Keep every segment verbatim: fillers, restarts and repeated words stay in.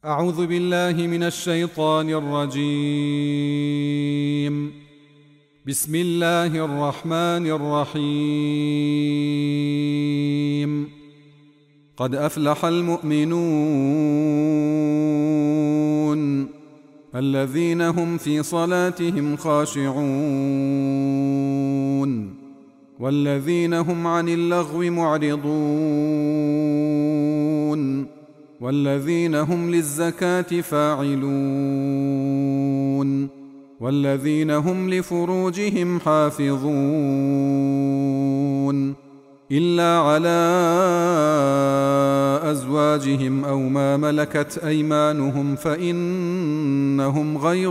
أعوذ بالله من الشيطان الرجيم. بسم الله الرحمن الرحيم. قد أفلح المؤمنون الذين هم في صلاتهم خاشعون والذين هم عن اللغو معرضون والذين هم للزكاة فاعلون والذين هم لفروجهم حافظون إلا على أزواجهم أو ما ملكت أيمانهم فإنهم غير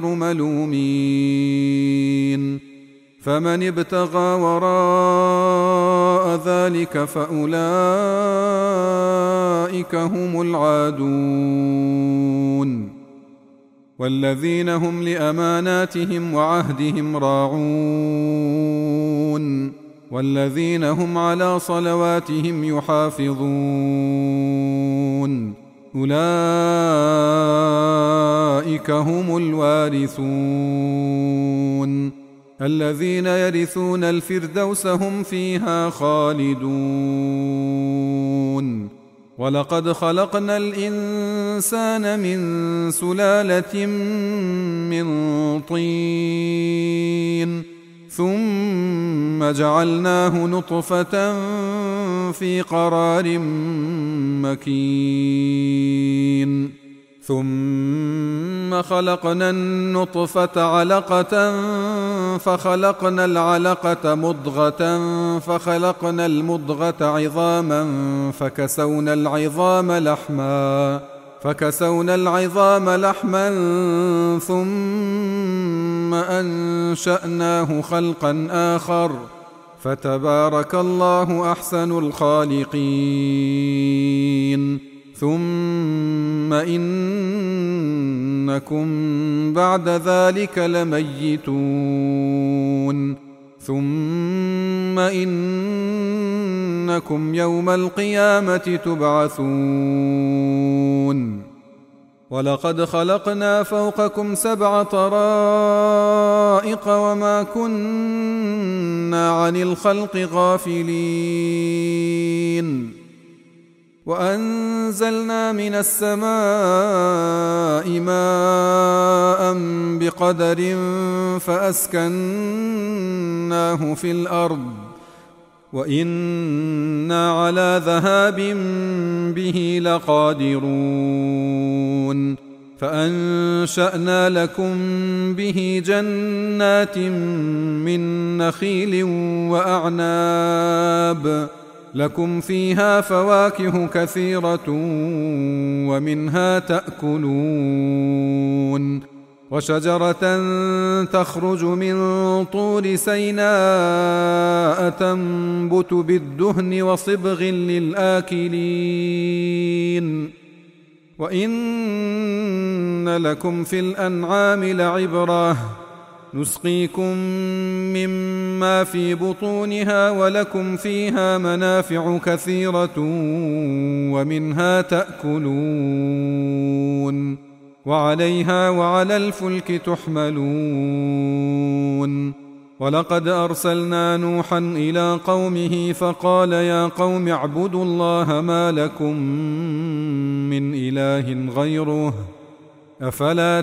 ملومين. فمن ابتغى وراء ذلك فأولئك هم العادون. والذين هم لأماناتهم وعهدهم راعون والذين هم على صلواتهم يحافظون أولئك هم الوارثون الذين يرثون الفردوس هم فيها خالدون. ولقد خلقنا الإنسان من سلالة من طين ثم جعلناه نطفة في قرار مكين ثم خلقنا النطفة علقة فخلقنا العلقة مضغة فخلقنا المضغة عظاما فكسونا العظام لحما فكسونا العظام لحما ثم أنشأناه خلقا آخر فتبارك الله أحسن الخالقين. ثم إنكم بعد ذلك لميتون ثم إنكم يوم القيامة تبعثون. ولقد خلقنا فوقكم سبع طرائق وما كنا عن الخلق غافلين. وأنزلنا من السماء ماء بقدر فأسكناه في الأرض وإنا على ذهاب به لقادرون. فأنشأنا لكم به جنات من نخيل وأعناب لكم فيها فواكه كثيرة ومنها تأكلون. وشجرة تخرج من طور سيناء تنبت بالدهن وصبغ للآكلين. وإن لكم في الأنعام لعبرة نسقيكم مما في بطونها ولكم فيها منافع كثيرة ومنها تأكلون وعليها وعلى الفلك تحملون. ولقد أرسلنا نوحا إلى قومه فقال يا قوم اعبدوا الله ما لكم من إله غيره أفلا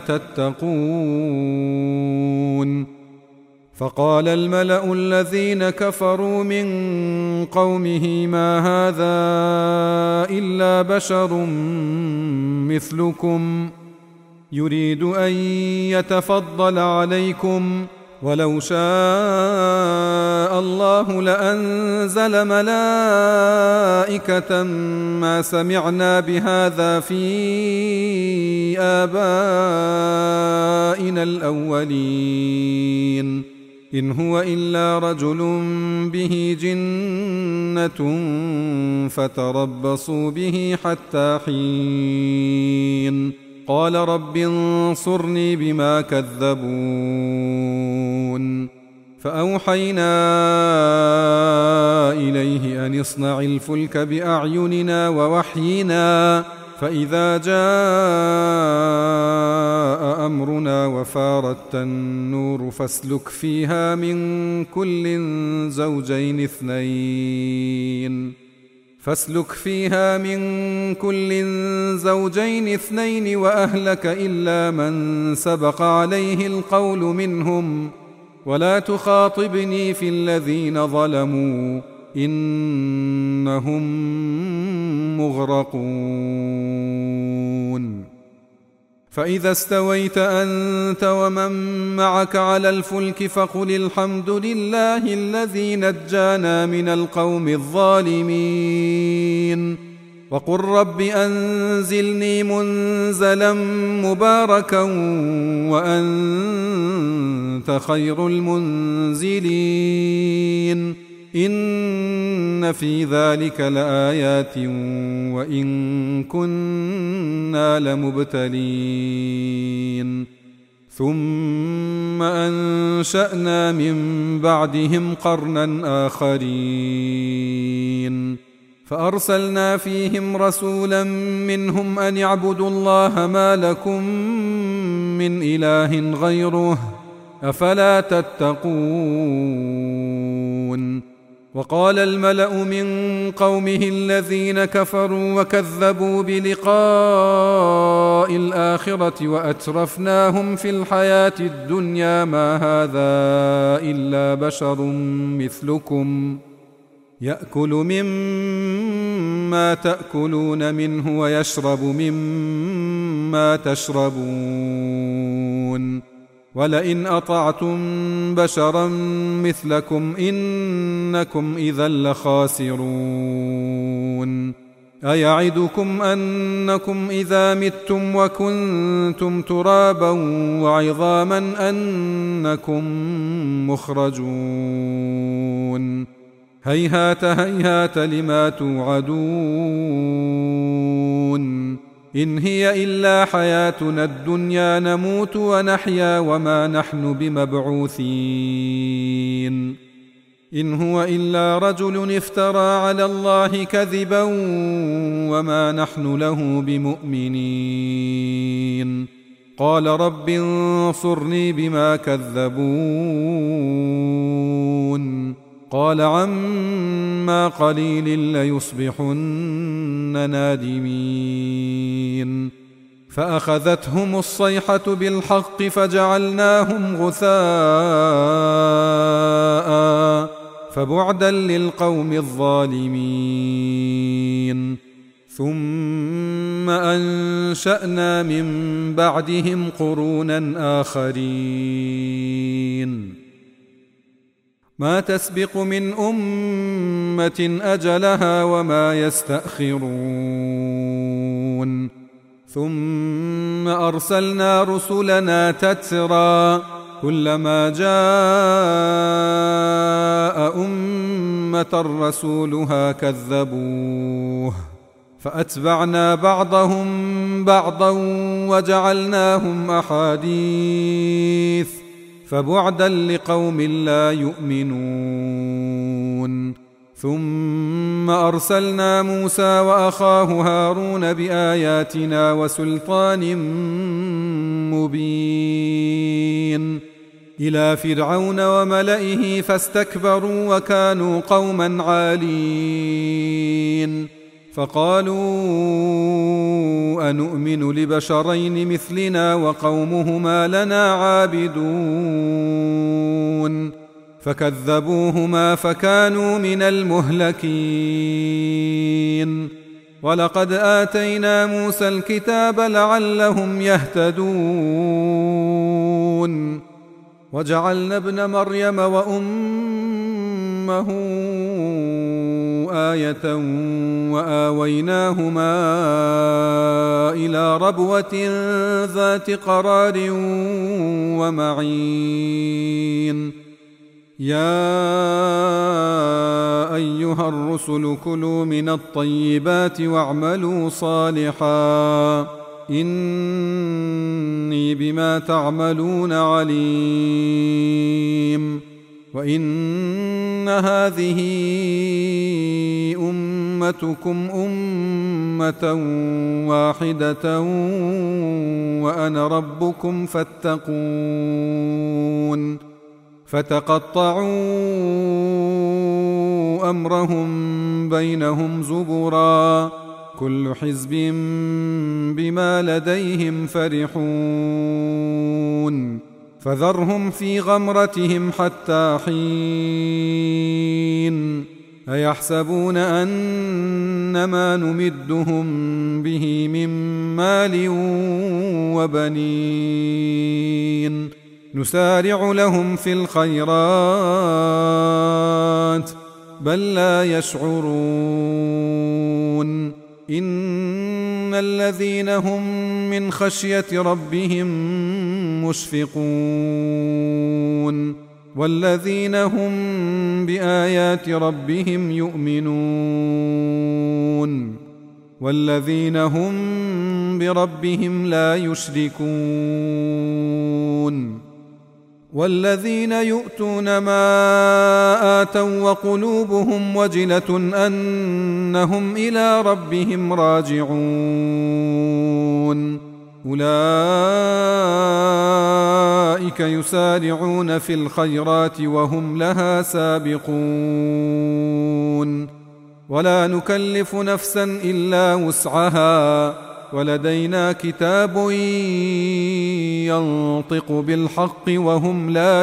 تتقون. فقال الملأ الذين كفروا من قومه ما هذا إلا بشر مثلكم يريد أن يتفضل عليكم ولو شاء الله لأنزل ملائكة ما سمعنا بهذا في آبائنا الأولين إن هو إلا رجل به جنة فتربصوا به حتى حين. قال رب انصرني بما كذبون. فأوحينا إليه أن اصنع الفلك بأعيننا ووحينا فإذا جاء أمرنا وفارت النور فاسلك فيها من كل زوجين اثنين فاسلك فيها من كل زوجين اثنين وأهلك إلا من سبق عليه القول منهم ولا تخاطبني في الذين ظلموا إنهم مغرقون فإذا استويت أنت ومن معك على الفلك فقل الحمد لله الذي نجانا من القوم الظالمين وقل رب أنزلني منزلا مباركا وأنت خير المنزلين إن في ذلك لآيات وإن كنا لمبتلين ثم أنشأنا من بعدهم قرنا آخرين فأرسلنا فيهم رسولا منهم أن اعبدوا الله ما لكم من إله غيره أفلا تتقون وقال الملأ من قومه الذين كفروا وكذبوا بلقاء الآخرة وأترفناهم في الحياة الدنيا ما هذا إلا بشر مثلكم يأكل مما تأكلون منه ويشرب مما تشربون ولئن أطعتم بشرا مثلكم إنكم إذا لخاسرون أيعدكم أنكم إذا متم وكنتم ترابا وعظاما أنكم مخرجون هيهات هيهات لما توعدون إن هي إلا حياتنا الدنيا نموت ونحيا وما نحن بمبعوثين إن هو إلا رجل افترى على الله كذبا وما نحن له بمؤمنين قال رب انصرني بما كذبون قال عما قليل ليصبحن نادمين فأخذتهم الصيحة بالحق فجعلناهم غثاء فبعدا للقوم الظالمين ثم أنشأنا من بعدهم قرونا آخرين ما تسبق من أمة أجلها وما يستأخرون ثم أرسلنا رسلنا تترى كلما جاء أمة رسولها كذبوه فأتبعنا بعضهم بعضا وجعلناهم أحاديث فبعدا لقوم لا يؤمنون ثم أرسلنا موسى وأخاه هارون بآياتنا وسلطان مبين إلى فرعون وملئه فاستكبروا وكانوا قوما عالين فقالوا أنؤمن لبشرين مثلنا وقومهما لنا عابدون فكذبوهما فكانوا من المهلكين ولقد آتينا موسى الكتاب لعلهم يهتدون وجعلنا ابن مريم وأمه آية وآويناهما إلى ربوة ذات قرار ومعين يا أيها الرسل كلوا من الطيبات واعملوا صالحا إني بما تعملون عليم وإن هذه أمتكم أمة واحدة وأنا ربكم فاتقون فتقطعوا أمرهم بينهم زبرا كل حزب بما لديهم فرحون فذرهم في غمرتهم حتى حين أيحسبون أن ما نمدهم به من مال وبنين نسارع لهم في الخيرات بل لا يشعرون إن الذين هم من خشية ربهم مشفقون والذين هم بآيات ربهم يؤمنون والذين هم بربهم لا يشركون والذين يؤتون ما آتوا وقلوبهم وجلة أنهم إلى ربهم راجعون أولئك يسارعون في الخيرات وهم لها سابقون ولا نكلف نفسا إلا وسعها ولدينا كتاب ينطق بالحق وهم لا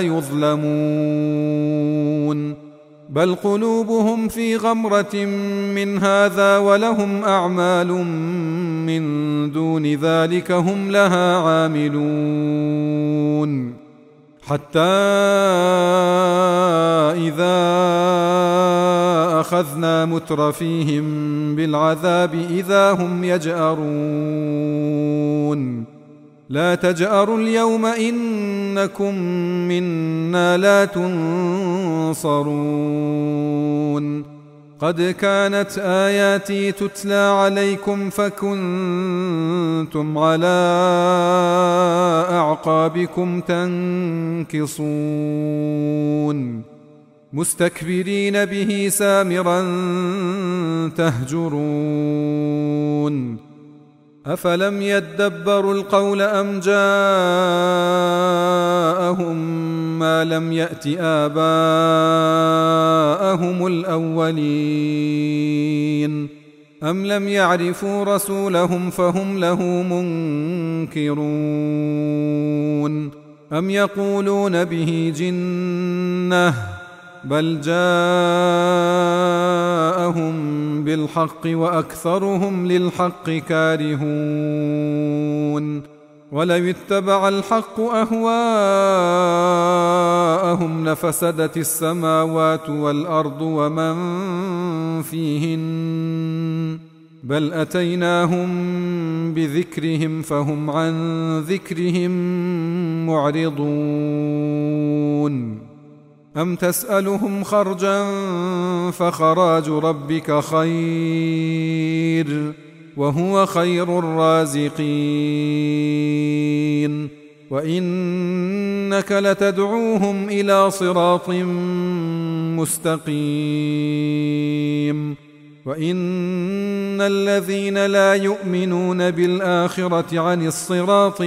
يظلمون بل قلوبهم في غمرة من هذا ولهم أعمال من دون ذلك هم لها عاملون حتى إذا أخذنا مترفيهم بالعذاب إذا هم يجأرون لا تجأروا اليوم إنكم منا لا تنصرون قد كانت آياتي تتلى عليكم فكنتم على أعقابكم تنكصون مستكبرين به سامرا تهجرون أفلم يدبروا القول أم جاءهم ما لم يأت آباءهم الأولين أم لم يعرفوا رسولهم فهم له منكرون أم يقولون به جنة بل جاءهم بالحق وأكثرهم للحق كارهون ولو اتبع الحق أهواءهم لفسدت السماوات والأرض ومن فيهن بل أتيناهم بذكرهم فهم عن ذكرهم معرضون أم تسألهم خرجا فخراج ربك خير وهو خير الرازقين وإنك لتدعوهم إلى صراط مستقيم وإن الذين لا يؤمنون بالآخرة عن الصراط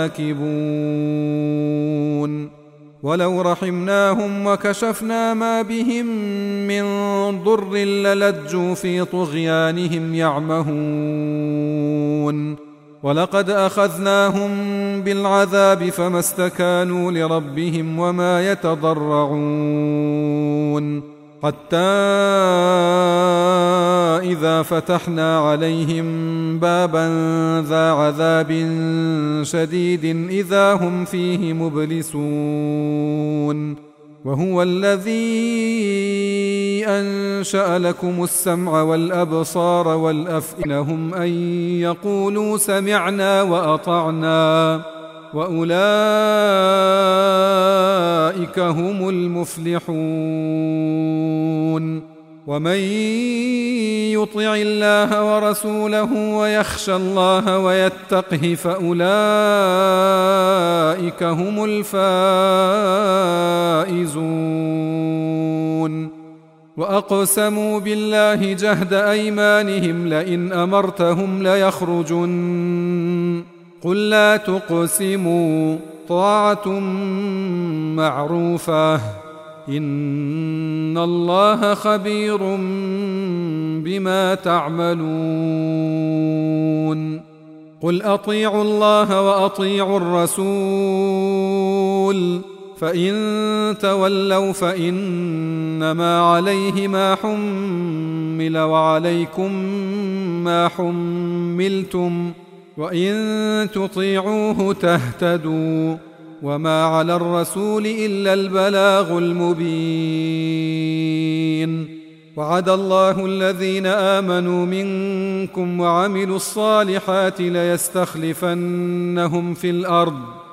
لناكبون ولو رحمناهم وكشفنا ما بهم من ضر للجوا في طغيانهم يعمهون ولقد أخذناهم بالعذاب فما استكانوا لربهم وما يتضرعون حتى إذا فتحنا عليهم بابا ذا عذاب شديد إذا هم فيه مبلسون وهو الذي أنشأ لكم السمع والأبصار والأفئدة هم أن يقولوا سمعنا وأطعنا وأولئك هم المفلحون ومن يطع الله ورسوله ويخشى الله ويتقه فأولئك هم الفائزون وأقسموا بالله جهد أيمانهم لئن أمرتهم ليخرجن قل لا تقسموا طاعة معروفة إن الله خبير بما تعملون قل أطيعوا الله وأطيعوا الرسول فإن تولوا فإنما عليه ما حمل وعليكم ما حملتم وإن تطيعوه تهتدوا وما على الرسول إلا البلاغ المبين وعد الله الذين آمنوا منكم وعملوا الصالحات ليستخلفنهم في الأرض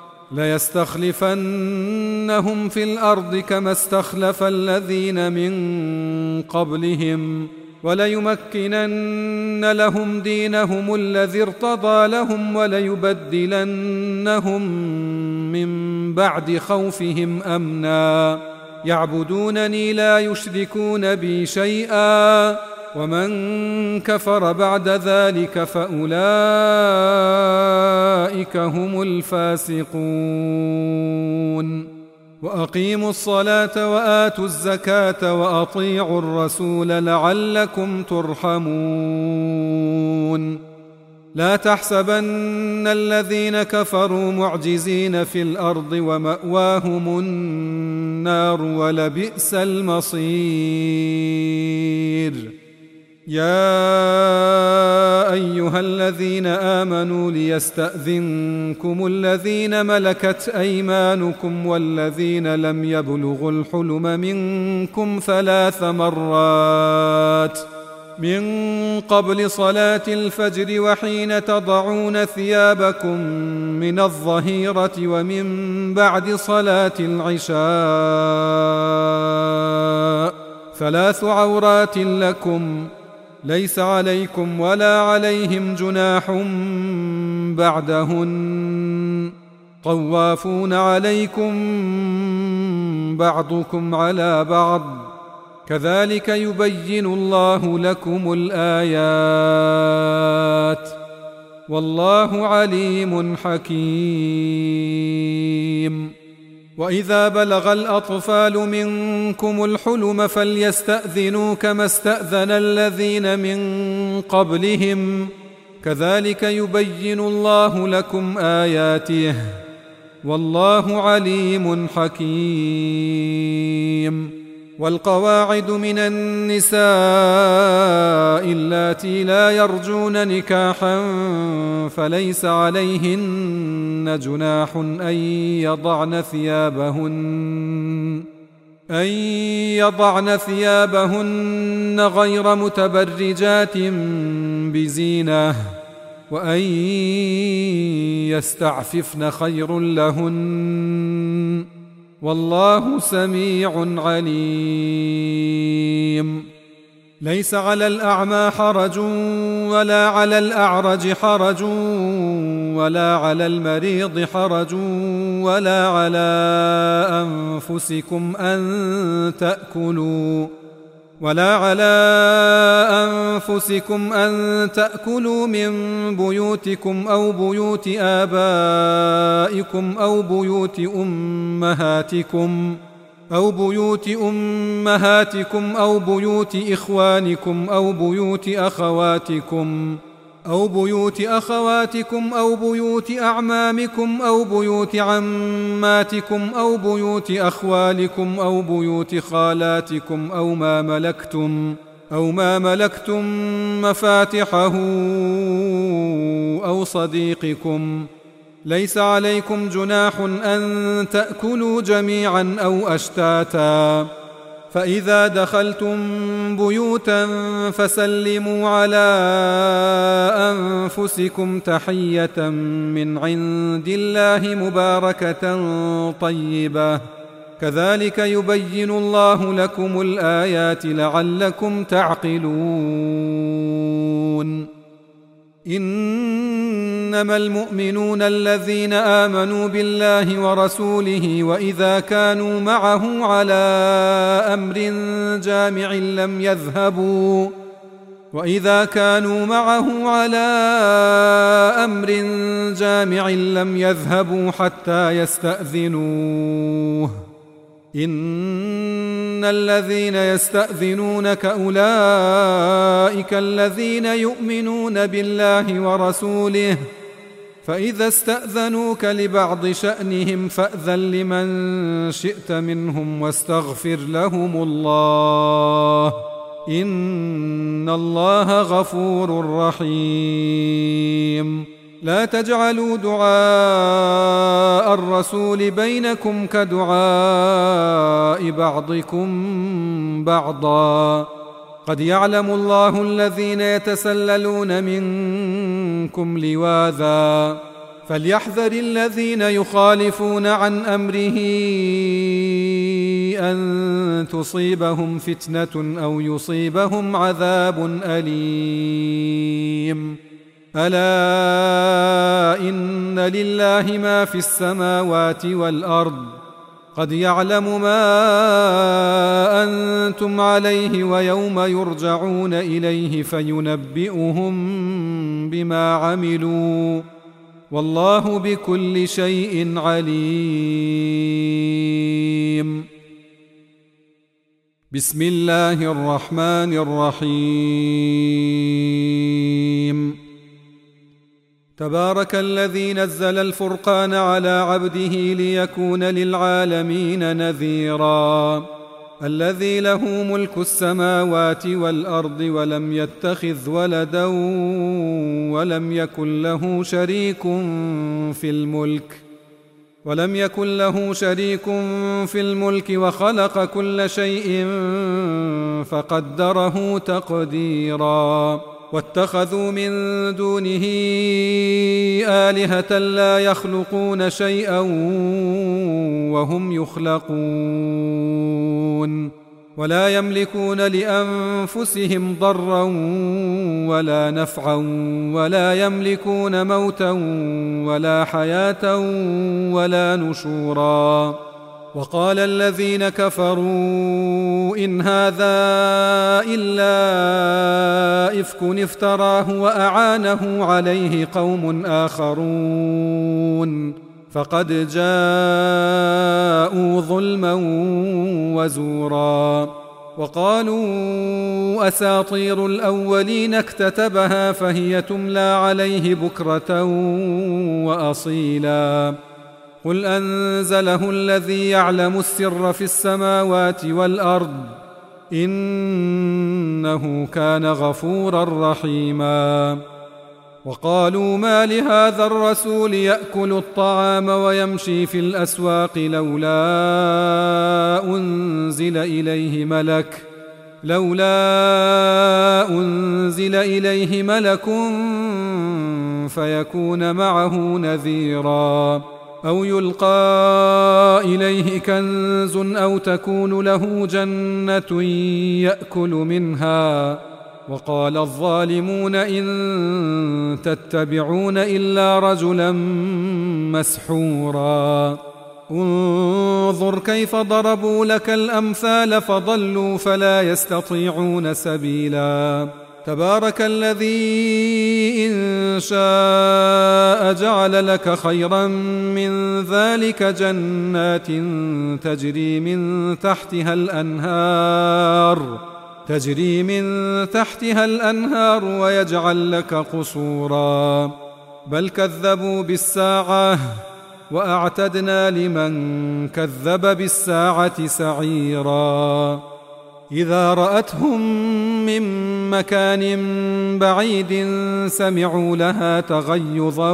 ليستخلفنهم في الأرض كما استخلف الذين من قبلهم وليمكنن لهم دينهم الذي ارتضى لهم وليبدلنهم من بعد خوفهم أمنا يعبدونني لا يشركون بي شيئا ومن كفر بعد ذلك فأولئك هم الفاسقون وأقيموا الصلاة وآتوا الزكاة وأطيعوا الرسول لعلكم ترحمون لا تحسبن الذين كفروا معجزين في الأرض ومأواهم النار ولبئس المصير يا أيها الذين آمنوا ليستأذنكم الذين ملكت أيمانكم والذين لم يبلغوا الحلم منكم ثلاث مرات من قبل صلاة الفجر وحين تضعون ثيابكم من الظهيرة ومن بعد صلاة العشاء ثلاث عورات لكم ليس عليكم ولا عليهم جناح بعدهن طوافون عليكم بعضكم على بعض كذلك يبين الله لكم الآيات والله عليم حكيم وإذا بلغ الأطفال منكم الحلم فليستأذنوا كما استأذن الذين من قبلهم كذلك يبين الله لكم آياته والله عليم حكيم والقواعد من النساء اللاتي لا يرجون نكاحا فليس عليهن جناح أن يضعن ثيابهن أن يضعن ثيابهن غير متبرجات بزينة وأن يستعففن خير لهن والله سميع عليم ليس على الأعمى حرج ولا على الأعرج حرج ولا على المريض حرج ولا على أنفسكم أن تأكلوا ولا على أنفسكم أن تأكلوا من بيوتكم أو بيوت آبائكم أو بيوت أمهاتكم أو بيوت أمهاتكم أو بيوت إخوانكم أو بيوت أخواتكم أو بيوت أخواتكم أو بيوت أعمامكم أو بيوت عماتكم أو بيوت أخوالكم أو بيوت خالاتكم أو ما ملكتم أو ما ملكتم مفاتحه أو صديقكم ليس عليكم جناح أن تأكلوا جميعا أو أشتاتا فإذا دخلتم بيوتا فسلموا على أنفسكم تحية من عند الله مباركة طيبة كذلك يبين الله لكم الآيات لعلكم تعقلون إنما المؤمنون الذين آمنوا بالله ورسوله وإذا كانوا معه على أمر جامع لم يذهبوا وإذا كانوا معه على أمر جامع لم يذهبوا حتى يستأذنوه إن الذين يستأذنونك أولئك الذين يؤمنون بالله ورسوله فإذا استأذنوك لبعض شأنهم فأذن لمن شئت منهم واستغفر لهم الله إن الله غفور رحيم لا تجعلوا دعاء الرسول بينكم كدعاء بعضكم بعضا قد يعلم الله الذين يتسللون منكم لواذا فليحذر الذين يخالفون عن أمره أن تصيبهم فتنة أو يصيبهم عذاب أليم ألا إن لله ما في السماوات والأرض قد يعلم ما أنتم عليه ويوم يرجعون إليه فينبئهم بما عملوا والله بكل شيء عليم. بسم الله الرحمن الرحيم. تبارك الذي نزل الفرقان على عبده ليكون للعالمين نذيرا الذي له ملك السماوات والأرض ولم يتخذ ولدا ولم يكن له شريك في الملك ولم يكن له شريك في الملك وخلق كل شيء فقدره تقديرا واتخذوا من دونه آلهة لا يخلقون شيئا وهم يخلقون ولا يملكون لأنفسهم ضرا ولا نفعا ولا يملكون موتا ولا حياة ولا نشورا وقال الذين كفروا إن هذا إلا إفك افتراه وأعانه عليه قوم آخرون فقد جاءوا ظلما وزورا وقالوا أساطير الأولين اكتتبها فهي تملى عليه بكرة وأصيلا قل أنزله الذي يعلم السر في السماوات والأرض إنه كان غفورا رحيما وقالوا ما لهذا الرسول يأكل الطعام ويمشي في الأسواق لولا أنزل إليه ملك لولا أنزل إليه ملك فيكون معه نذيرا أو يلقى إليه كنز أو تكون له جنة يأكل منها وقال الظالمون إن تتبعون إلا رجلا مسحورا انظر كيف ضربوا لك الأمثال فضلوا فلا يستطيعون سبيلا تبارك الذي إن شاء جعل لك خيرا من ذلك جنات تجري من تحتها الأنهار تجري من تحتها الأنهار ويجعل لك قصورا بل كذبوا بالساعة وأعتدنا لمن كذب بالساعة سعيرا إذا رأتهم من مكان بعيد سمعوا لها تغيظا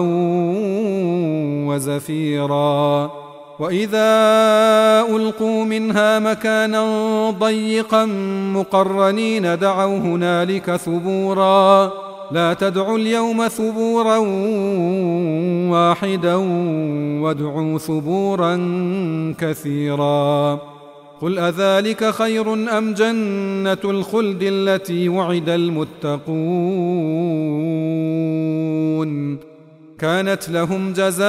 وزفيرا وإذا ألقوا منها مكانا ضيقا مقرنين دعوا هنالك ثبورا لا تدعوا اليوم ثبورا واحدا وادعوا ثبورا كثيرا قل أذلك خير أم جنة الخلد التي وعد المتقون يعملون كانت لهم جزاء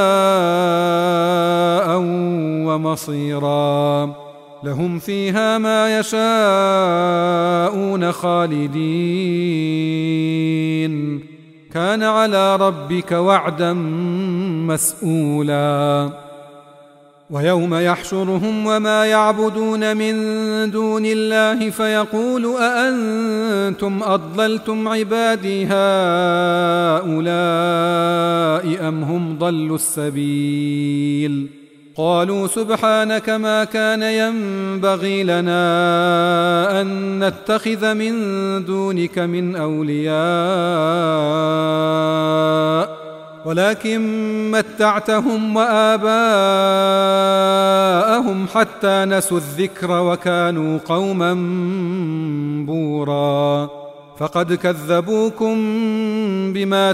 ومصيرا لهم فيها ما يشاءون خالدين كان على ربك وعدا مسئولا ويوم يحشرهم وما يعبدون من دون الله فيقول أأنتم أضللتم عبادي هؤلاء أم هم ضلوا السبيل قالوا سبحانك ما كان ينبغي لنا أن نتخذ من دونك من أولياء ولكن متعتهم وآباءهم حتى نسوا الذكر وكانوا قوما بورا فقد كذبوكم بما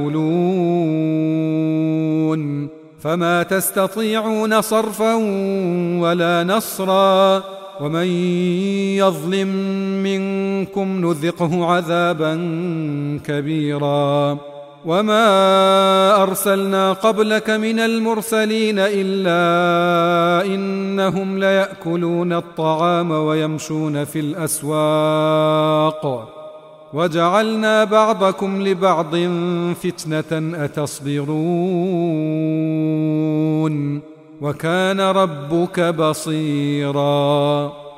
تقولون فما تستطيعون صرفا ولا نصرا ومن يظلم منكم نذقه عذابا كبيرا وما أرسلنا قبلك من المرسلين إلا إنهم ليأكلون الطعام ويمشون في الأسواق وجعلنا بعضكم لبعض فتنة أتصبرون وكان ربك بصيراً